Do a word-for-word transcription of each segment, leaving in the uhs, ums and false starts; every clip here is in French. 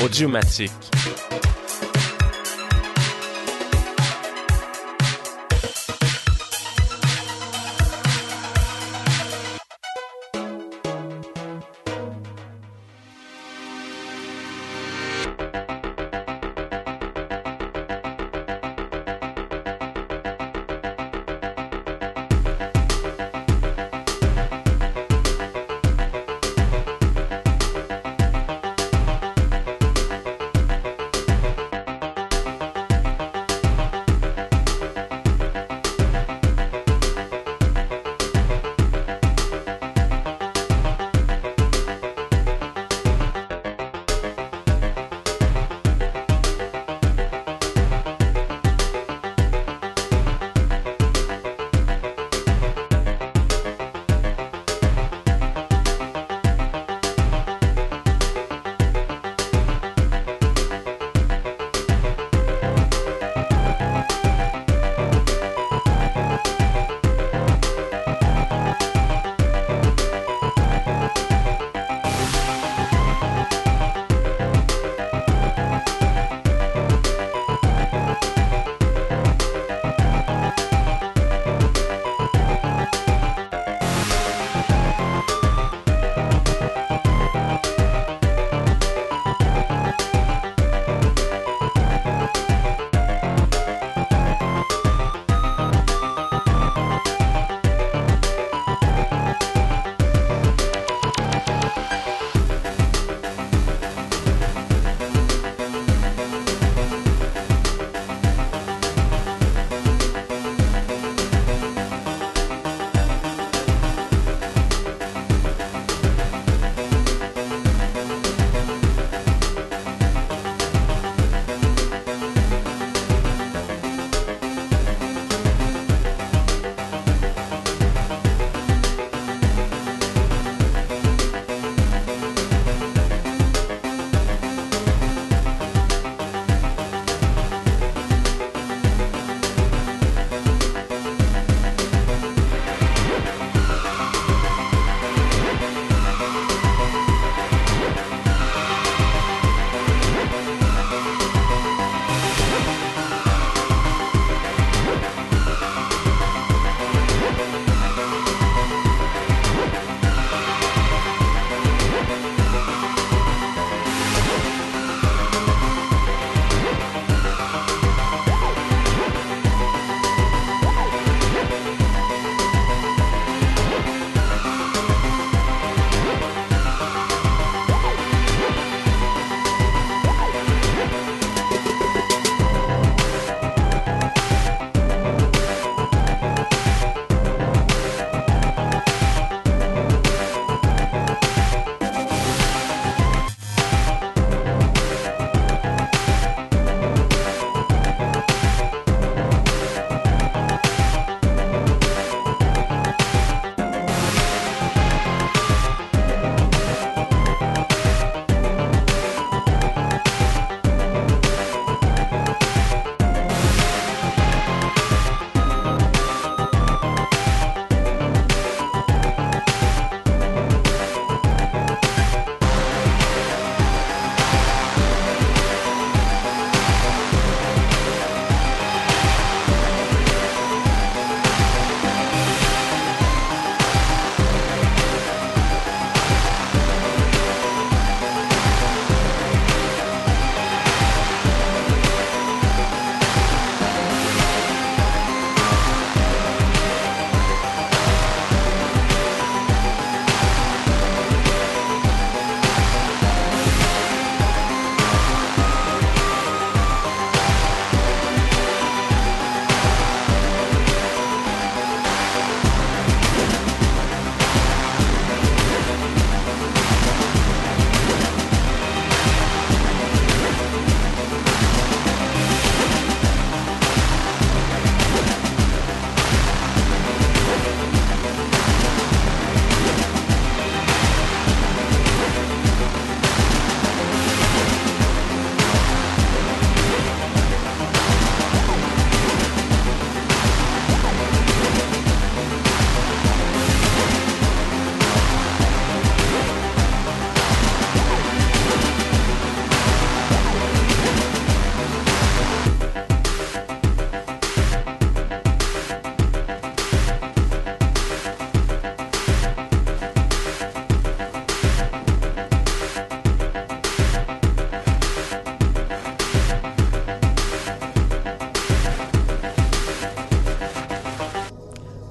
Audiomatique.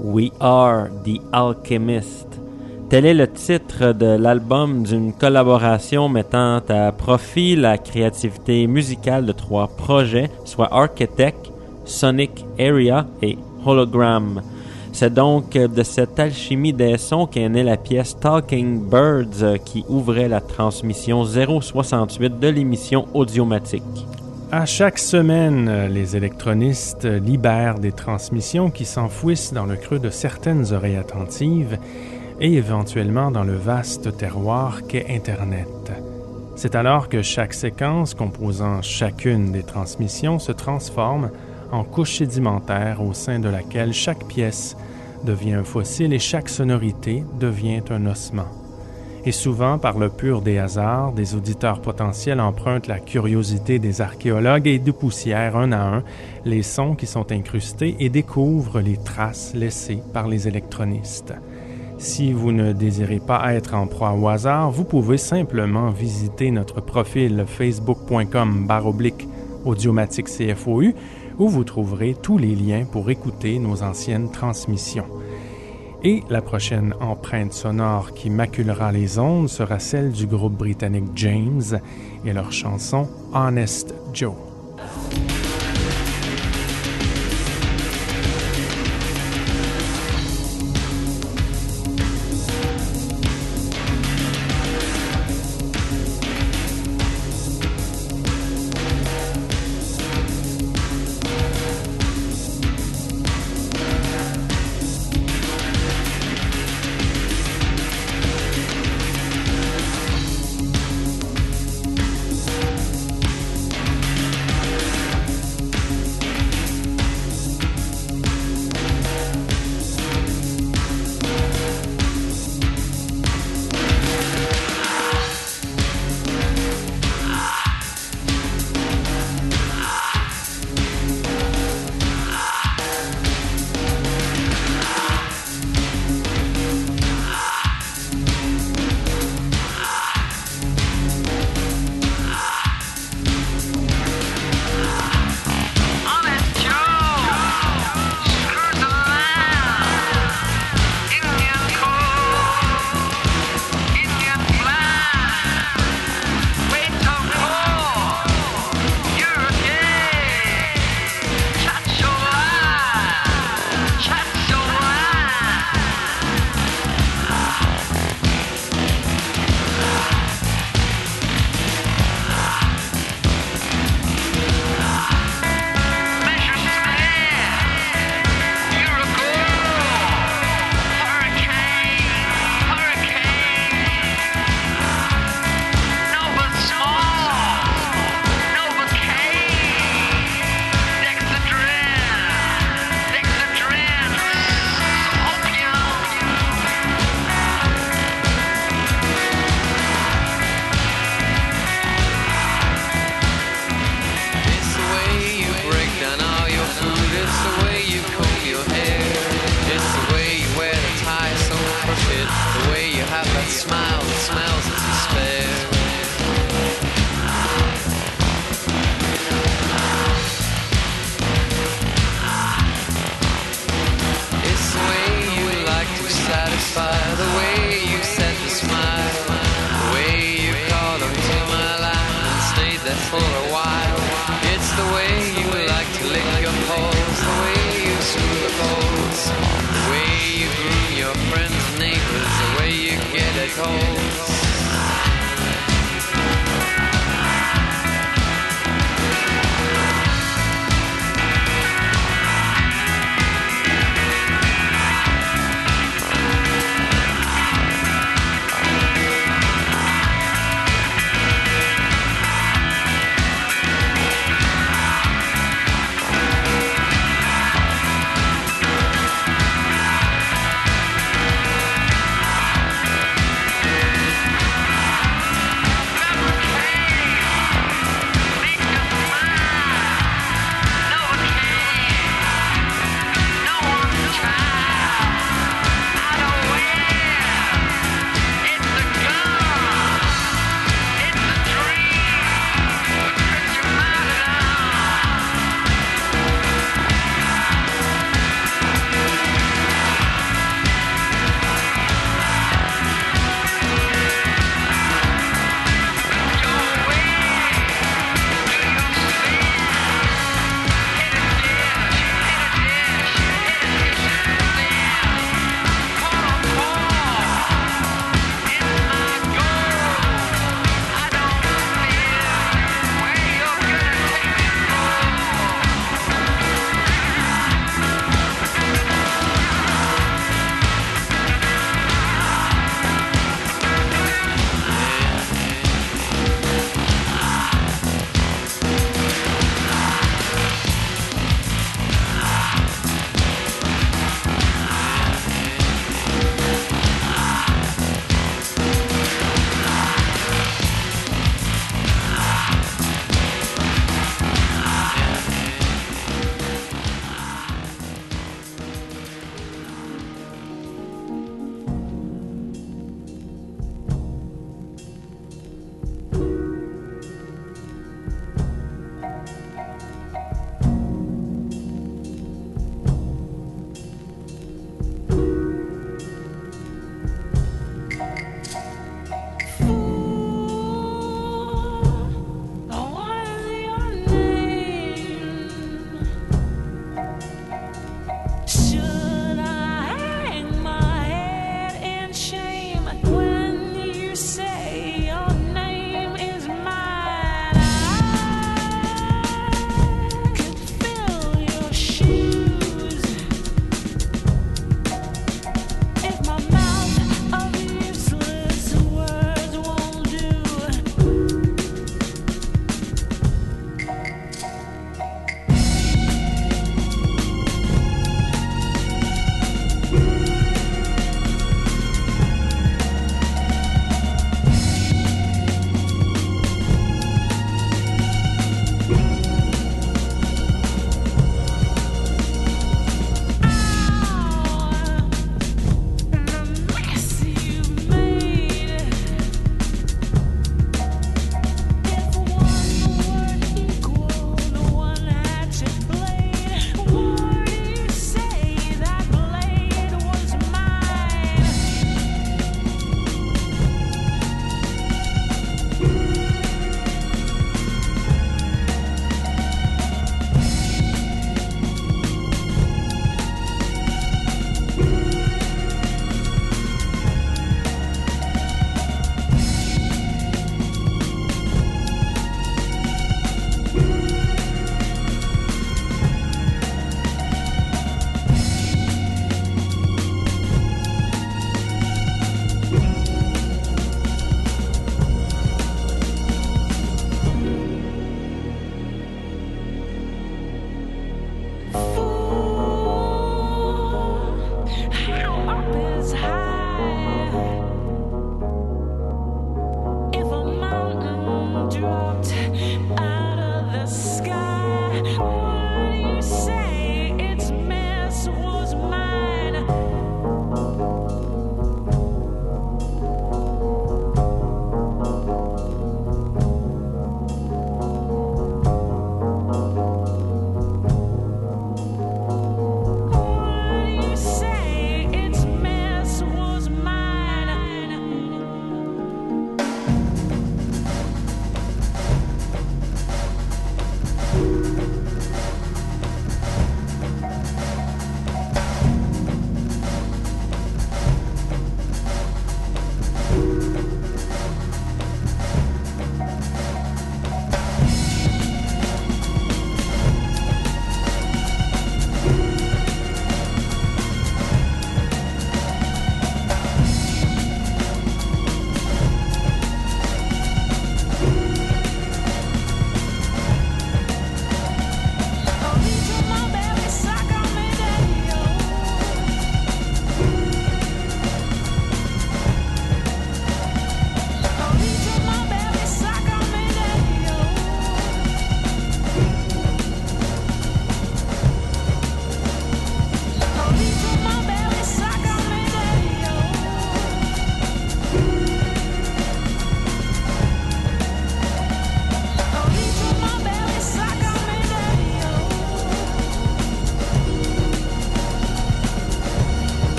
We Are the Alchemist. Tel est le titre de l'album d'une collaboration mettant à profit la créativité musicale de trois projets, soit Architect, Sonic Area et Hologram. C'est donc de cette alchimie des sons qu'est née la pièce Talking Birds qui ouvrait la transmission zéro soixante-huit de l'émission Audiomatique. À chaque semaine, les électronistes libèrent des transmissions qui s'enfouissent dans le creux de certaines oreilles attentives et éventuellement dans le vaste terroir qu'est Internet. C'est alors que chaque séquence composant chacune des transmissions se transforme en couche sédimentaire au sein de laquelle chaque pièce devient un fossile et chaque sonorité devient un ossement. Et souvent, par le pur des hasards, des auditeurs potentiels empruntent la curiosité des archéologues et dépoussièrent un à un les sons qui sont incrustés et découvrent les traces laissées par les électronistes. Si vous ne désirez pas être en proie au hasard, vous pouvez simplement visiter notre profil facebook.com barre oblique audiomatique C F O U où vous trouverez tous les liens pour écouter nos anciennes transmissions. Et la prochaine empreinte sonore qui maculera les ondes sera celle du groupe britannique James et leur chanson Honest Joe.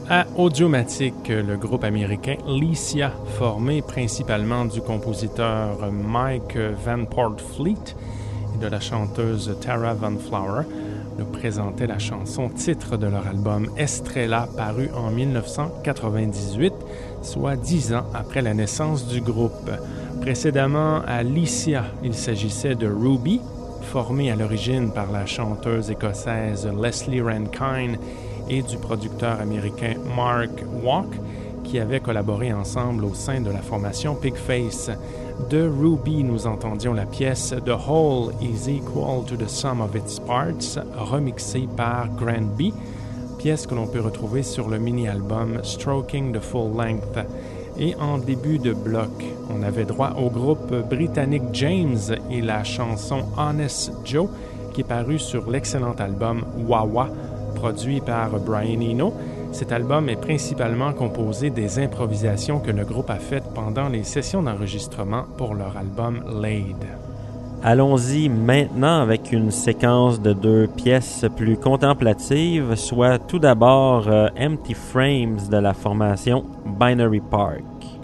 À Audiomatic, le groupe américain Licia, formé principalement du compositeur Mike Van Portfleet et de la chanteuse Tara Van Flower, nous présentait la chanson titre de leur album Estrella, paru en dix-neuf cent quatre-vingt-dix-huit, soit dix ans après la naissance du groupe. Précédemment, à Licia, il s'agissait de Ruby, formée à l'origine par la chanteuse écossaise Leslie Rankine et du producteur américain Mark Walk, qui avaient collaboré ensemble au sein de la formation Pigface. De Ruby, nous entendions la pièce « The Whole is Equal to the Sum of its Parts », remixée par Grant B., pièce que l'on peut retrouver sur le mini-album « Stroking the Full Length ». Et en début de bloc, on avait droit au groupe britannique James et la chanson « Honest Joe » qui est paru sur l'excellent album « Wawa », produit par Brian Eno. Cet album est principalement composé des improvisations que le groupe a faites pendant les sessions d'enregistrement pour leur album Laid. Allons-y maintenant avec une séquence de deux pièces plus contemplatives, soit tout d'abord euh, Empty Frames de la formation Binary Park.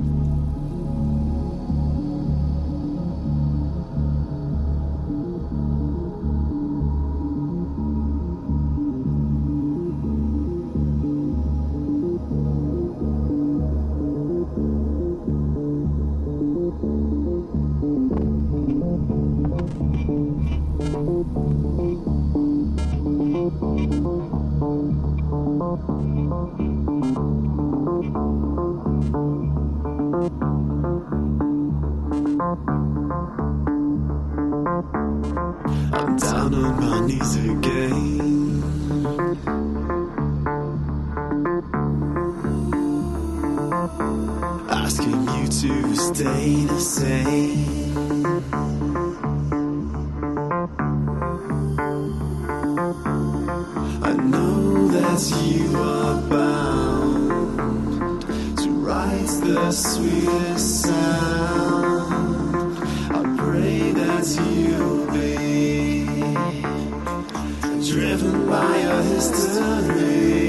I'm down on my knees again, asking you to stay the same. I know that you are bound to write the sweetest sound. I pray that you'll be driven by your history.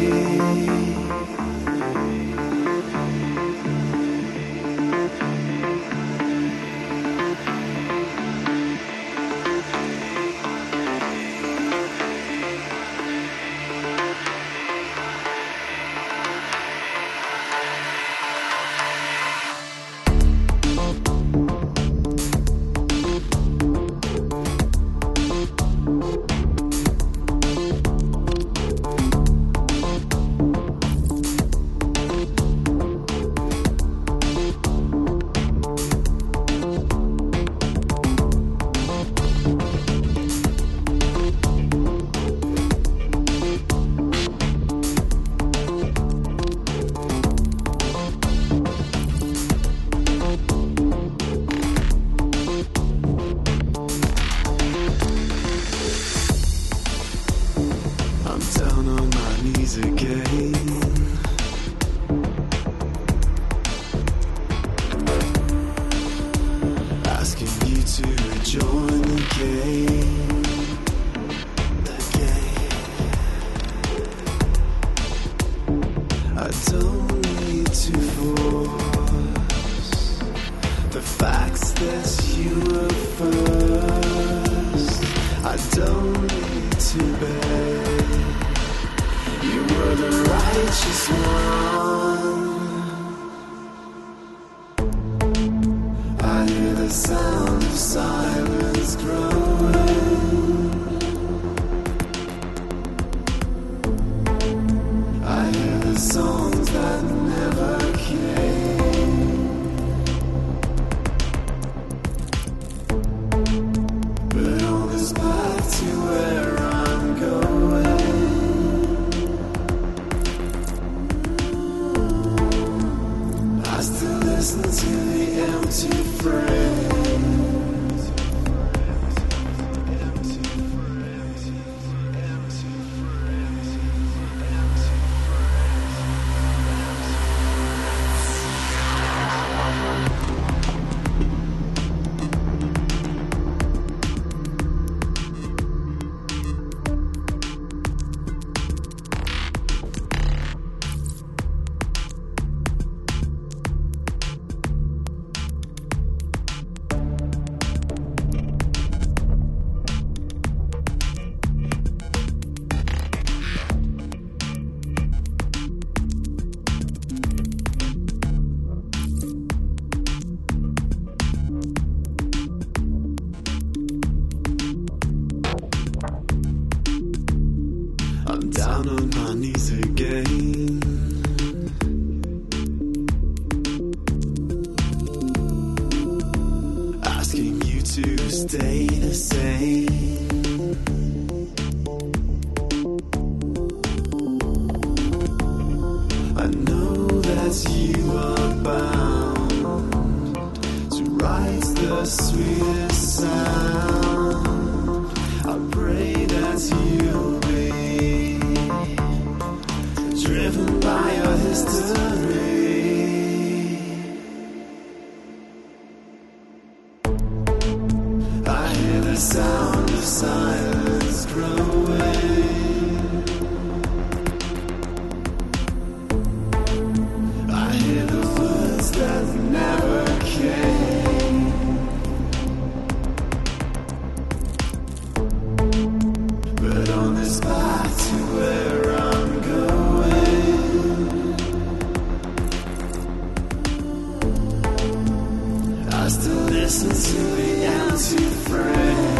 to stay the same. I know that you are bound to write the sweetest sound. I pray that you'll be driven by your history. I hear the sound of silence growing. I hear the words that never came. But on this path to where I'm going, I still listen to the empty phrase.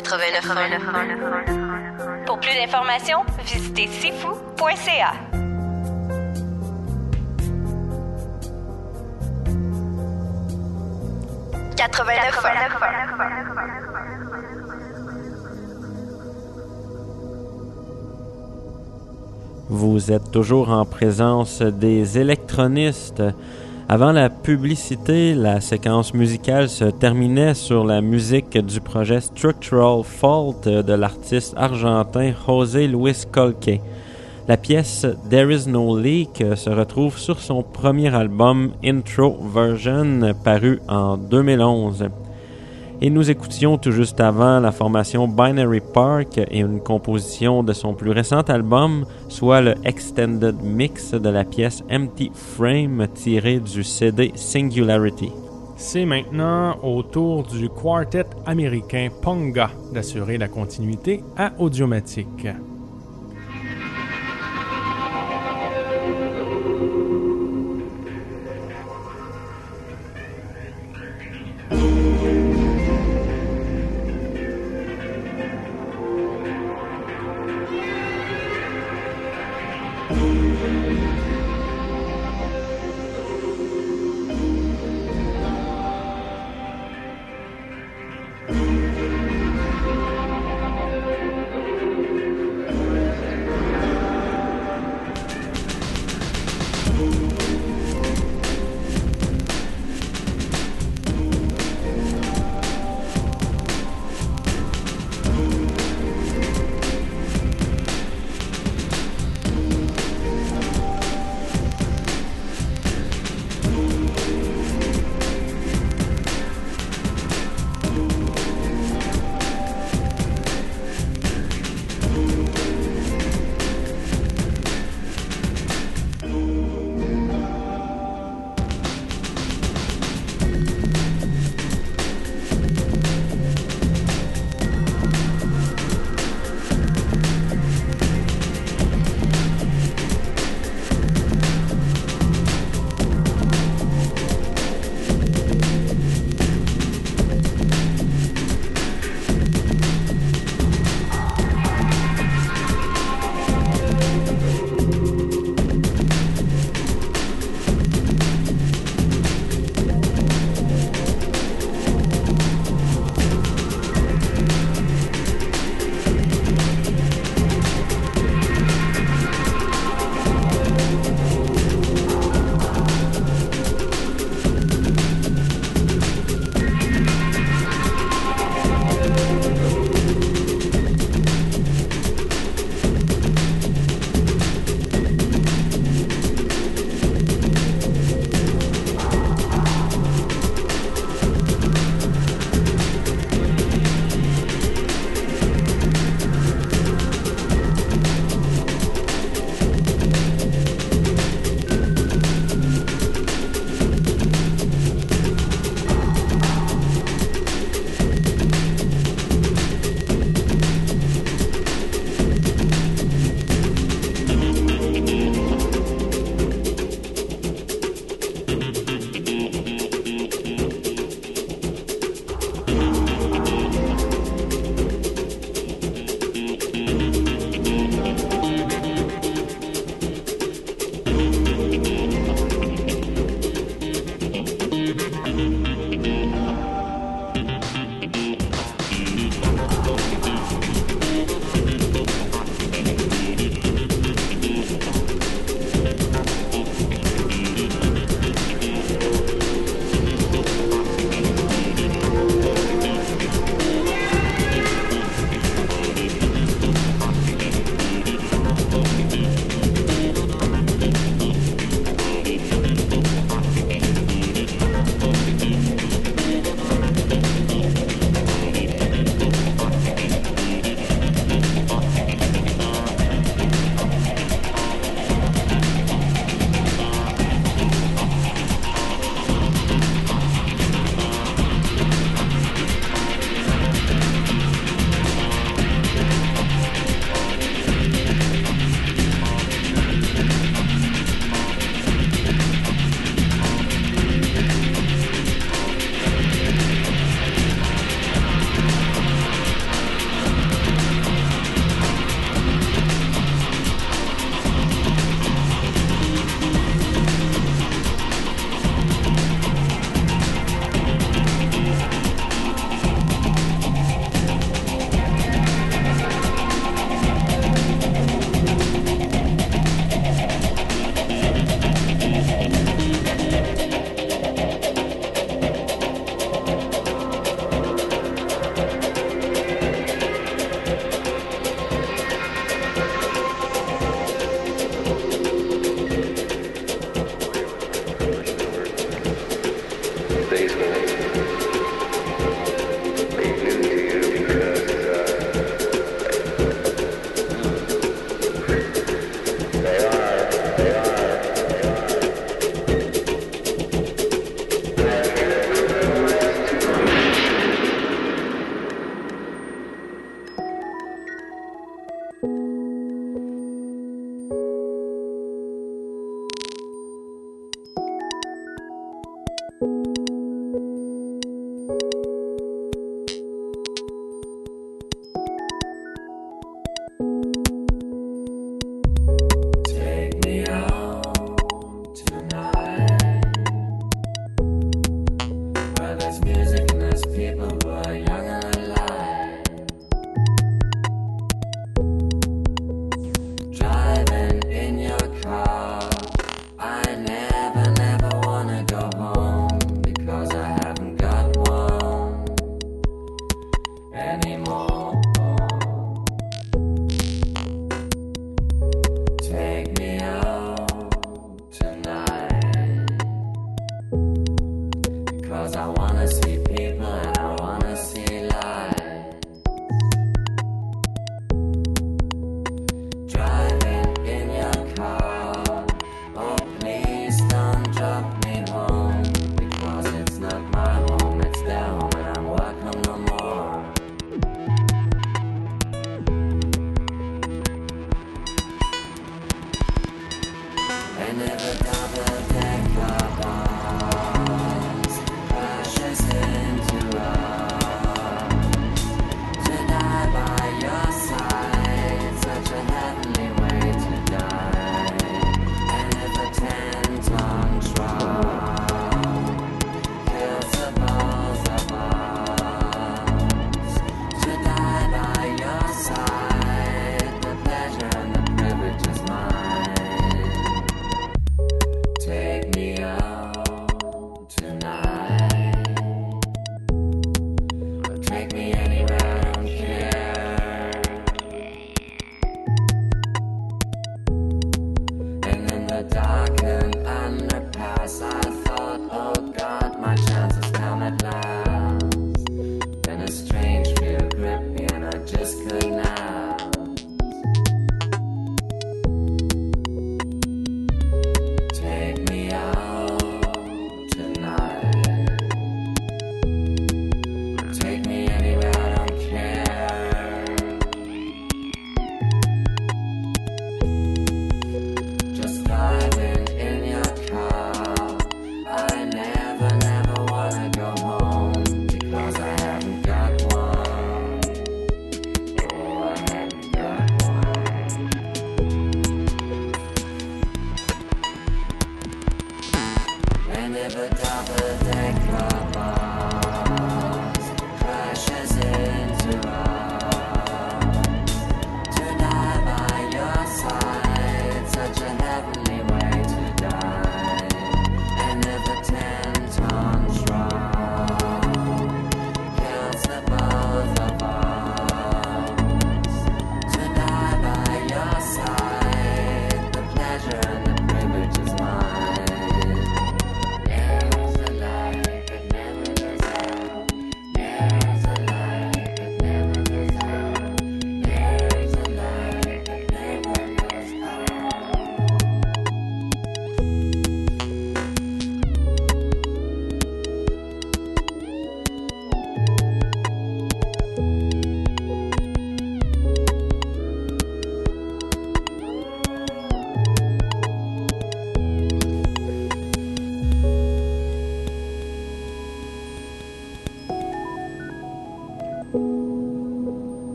quatre-vingt-neuf. Pour plus d'informations, visitez sifu point c a. quatre-vingt-neuf. Vous êtes toujours en présence des électronistes. Avant la publicité, la séquence musicale se terminait sur la musique du projet Structural Fault de l'artiste argentin José Luis Colque. La pièce There Is No Leak se retrouve sur son premier album Intro Version paru en deux mille onze. Et nous écoutions tout juste avant la formation Binary Park et une composition de son plus récent album, soit le Extended Mix de la pièce Empty Frame tirée du C D Singularity. C'est maintenant au tour du quartet américain Ponga d'assurer la continuité à Audiomatique.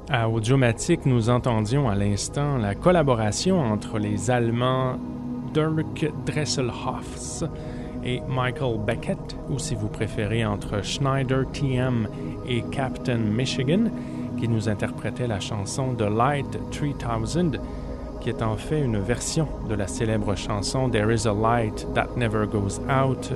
À Audiomatique, nous entendions à l'instant la collaboration entre les Allemands Dirk Dresselhaus et Michael Beckett, ou si vous préférez entre Schneider T M et Captain Michigan, qui nous interprétaient la chanson The Light three thousand, qui est en fait une version de la célèbre chanson There is a Light That Never Goes Out,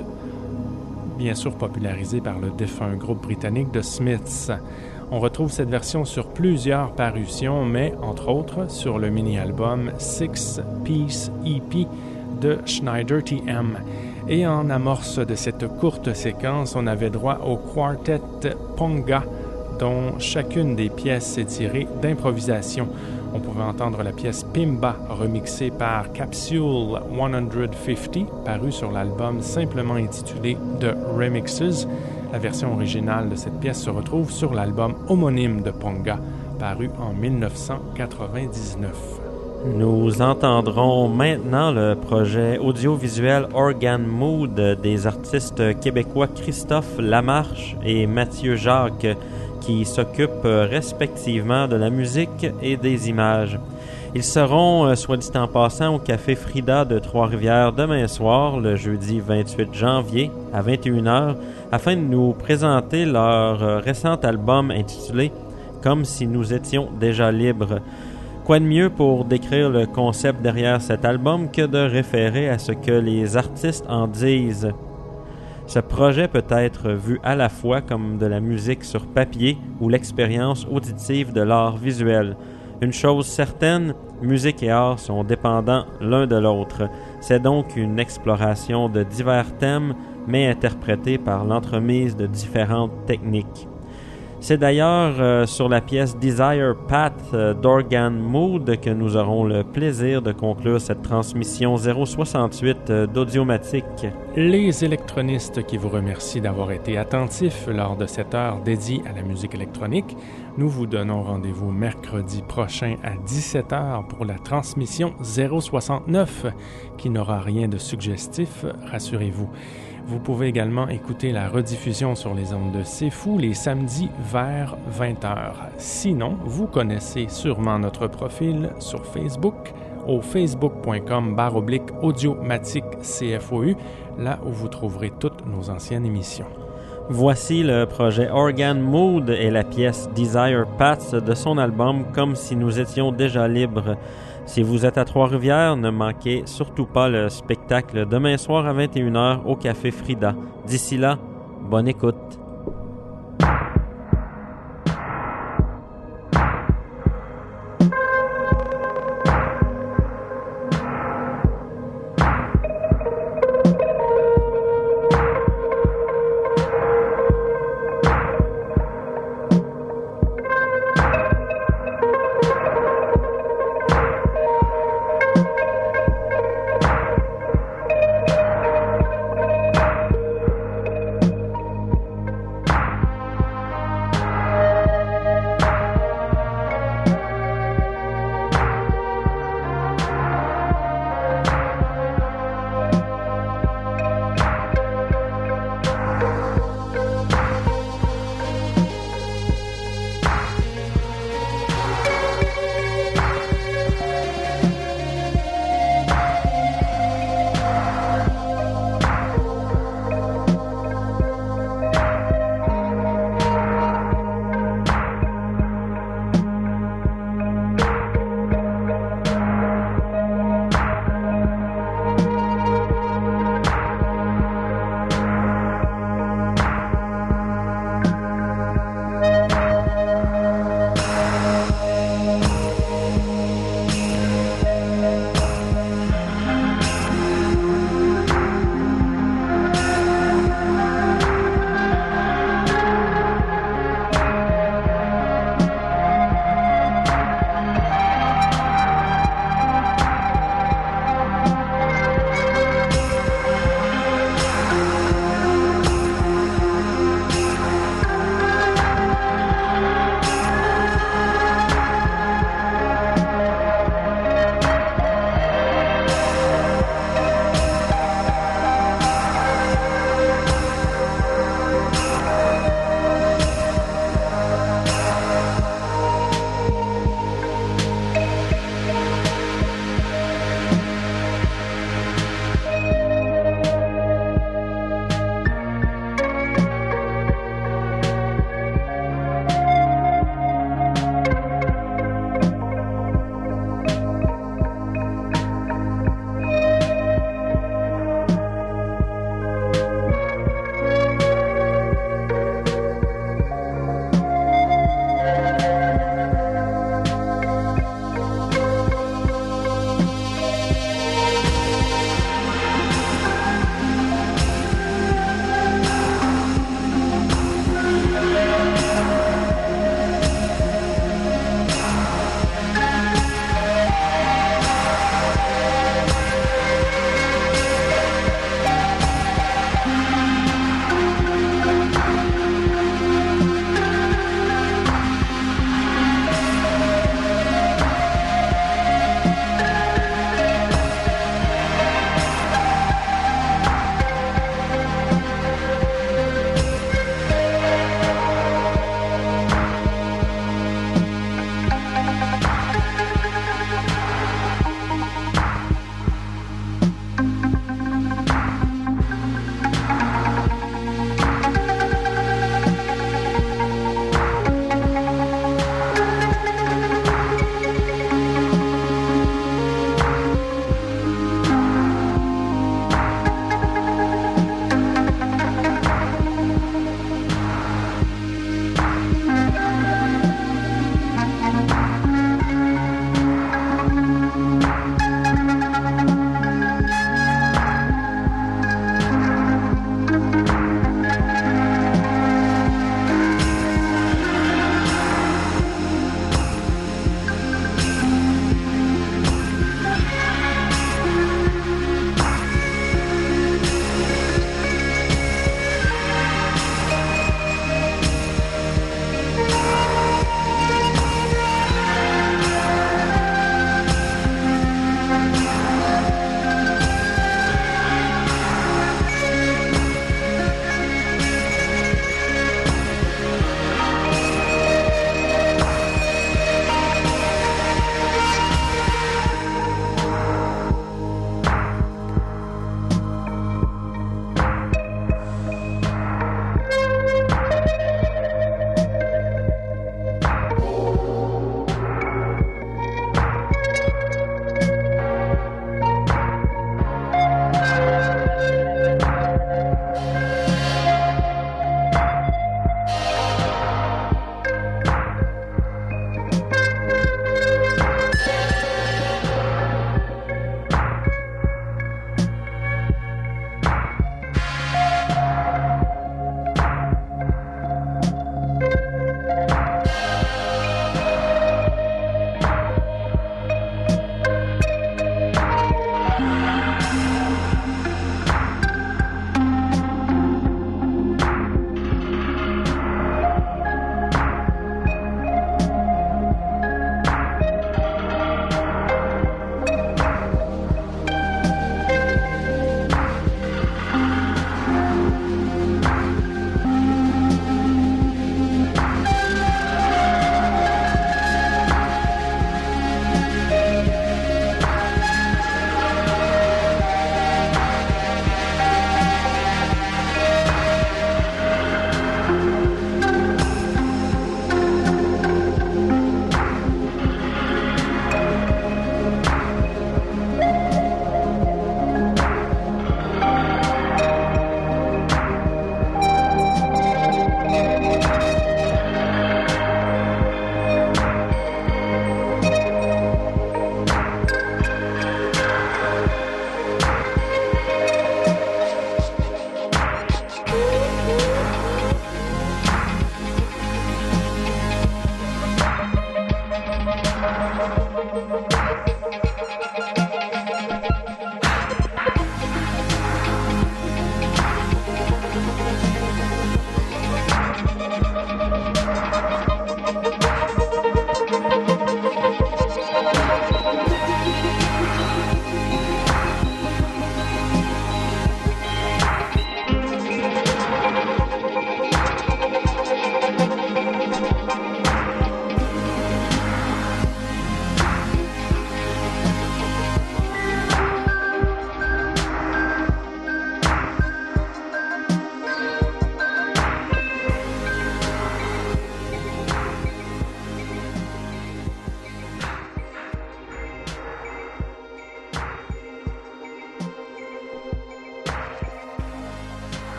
bien sûr popularisée par le défunt groupe britannique The Smiths. On retrouve cette version sur plusieurs parutions, mais entre autres sur le mini-album Six Piece E P de Schneider T M. Et en amorce de cette courte séquence, on avait droit au quartet Ponga, dont chacune des pièces est tirée d'improvisation. On pouvait entendre la pièce Pimba, remixée par Capsule cent cinquante, parue sur l'album simplement intitulé The Remixes. La version originale de cette pièce se retrouve sur l'album homonyme de Ponga, paru en dix-neuf cent quatre-vingt-dix-neuf. Nous entendrons maintenant le projet audiovisuel Organ Mood des artistes québécois Christophe Lamarche et Mathieu Jacques, qui s'occupent respectivement de la musique et des images. Ils seront, soit dit en passant, au Café Frida de Trois-Rivières demain soir, le jeudi vingt-huit janvier, à vingt et une heures, afin de nous présenter leur récent album intitulé « Comme si nous étions déjà libres ». Quoi de mieux pour décrire le concept derrière cet album que de référer à ce que les artistes en disent. Ce projet peut être vu à la fois comme de la musique sur papier ou l'expérience auditive de l'art visuel. Une chose certaine, musique et art sont dépendants l'un de l'autre. C'est donc une exploration de divers thèmes, mais interprétée par l'entremise de différentes techniques. C'est d'ailleurs euh, sur la pièce Desire Path euh, d'Organ Mood que nous aurons le plaisir de conclure cette transmission zéro soixante-huit euh, d'Audiomatique. Les électronistes qui vous remercient d'avoir été attentifs lors de cette heure dédiée à la musique électronique. Nous vous donnons rendez-vous mercredi prochain à dix-sept heures pour la transmission zéro soixante-neuf, qui n'aura rien de suggestif, rassurez-vous. Vous pouvez également écouter la rediffusion sur les ondes de C'est Fou les samedis vers vingt heures. Sinon, vous connaissez sûrement notre profil sur Facebook au facebook.com barre oblique audiomatique CFOU, là où vous trouverez toutes nos anciennes émissions. Voici le projet Organ Mood et la pièce Desire Path de son album Comme si nous étions déjà libres. Si vous êtes à Trois-Rivières, ne manquez surtout pas le spectacle demain soir à vingt et une heures au Café Frida. D'ici là, bonne écoute.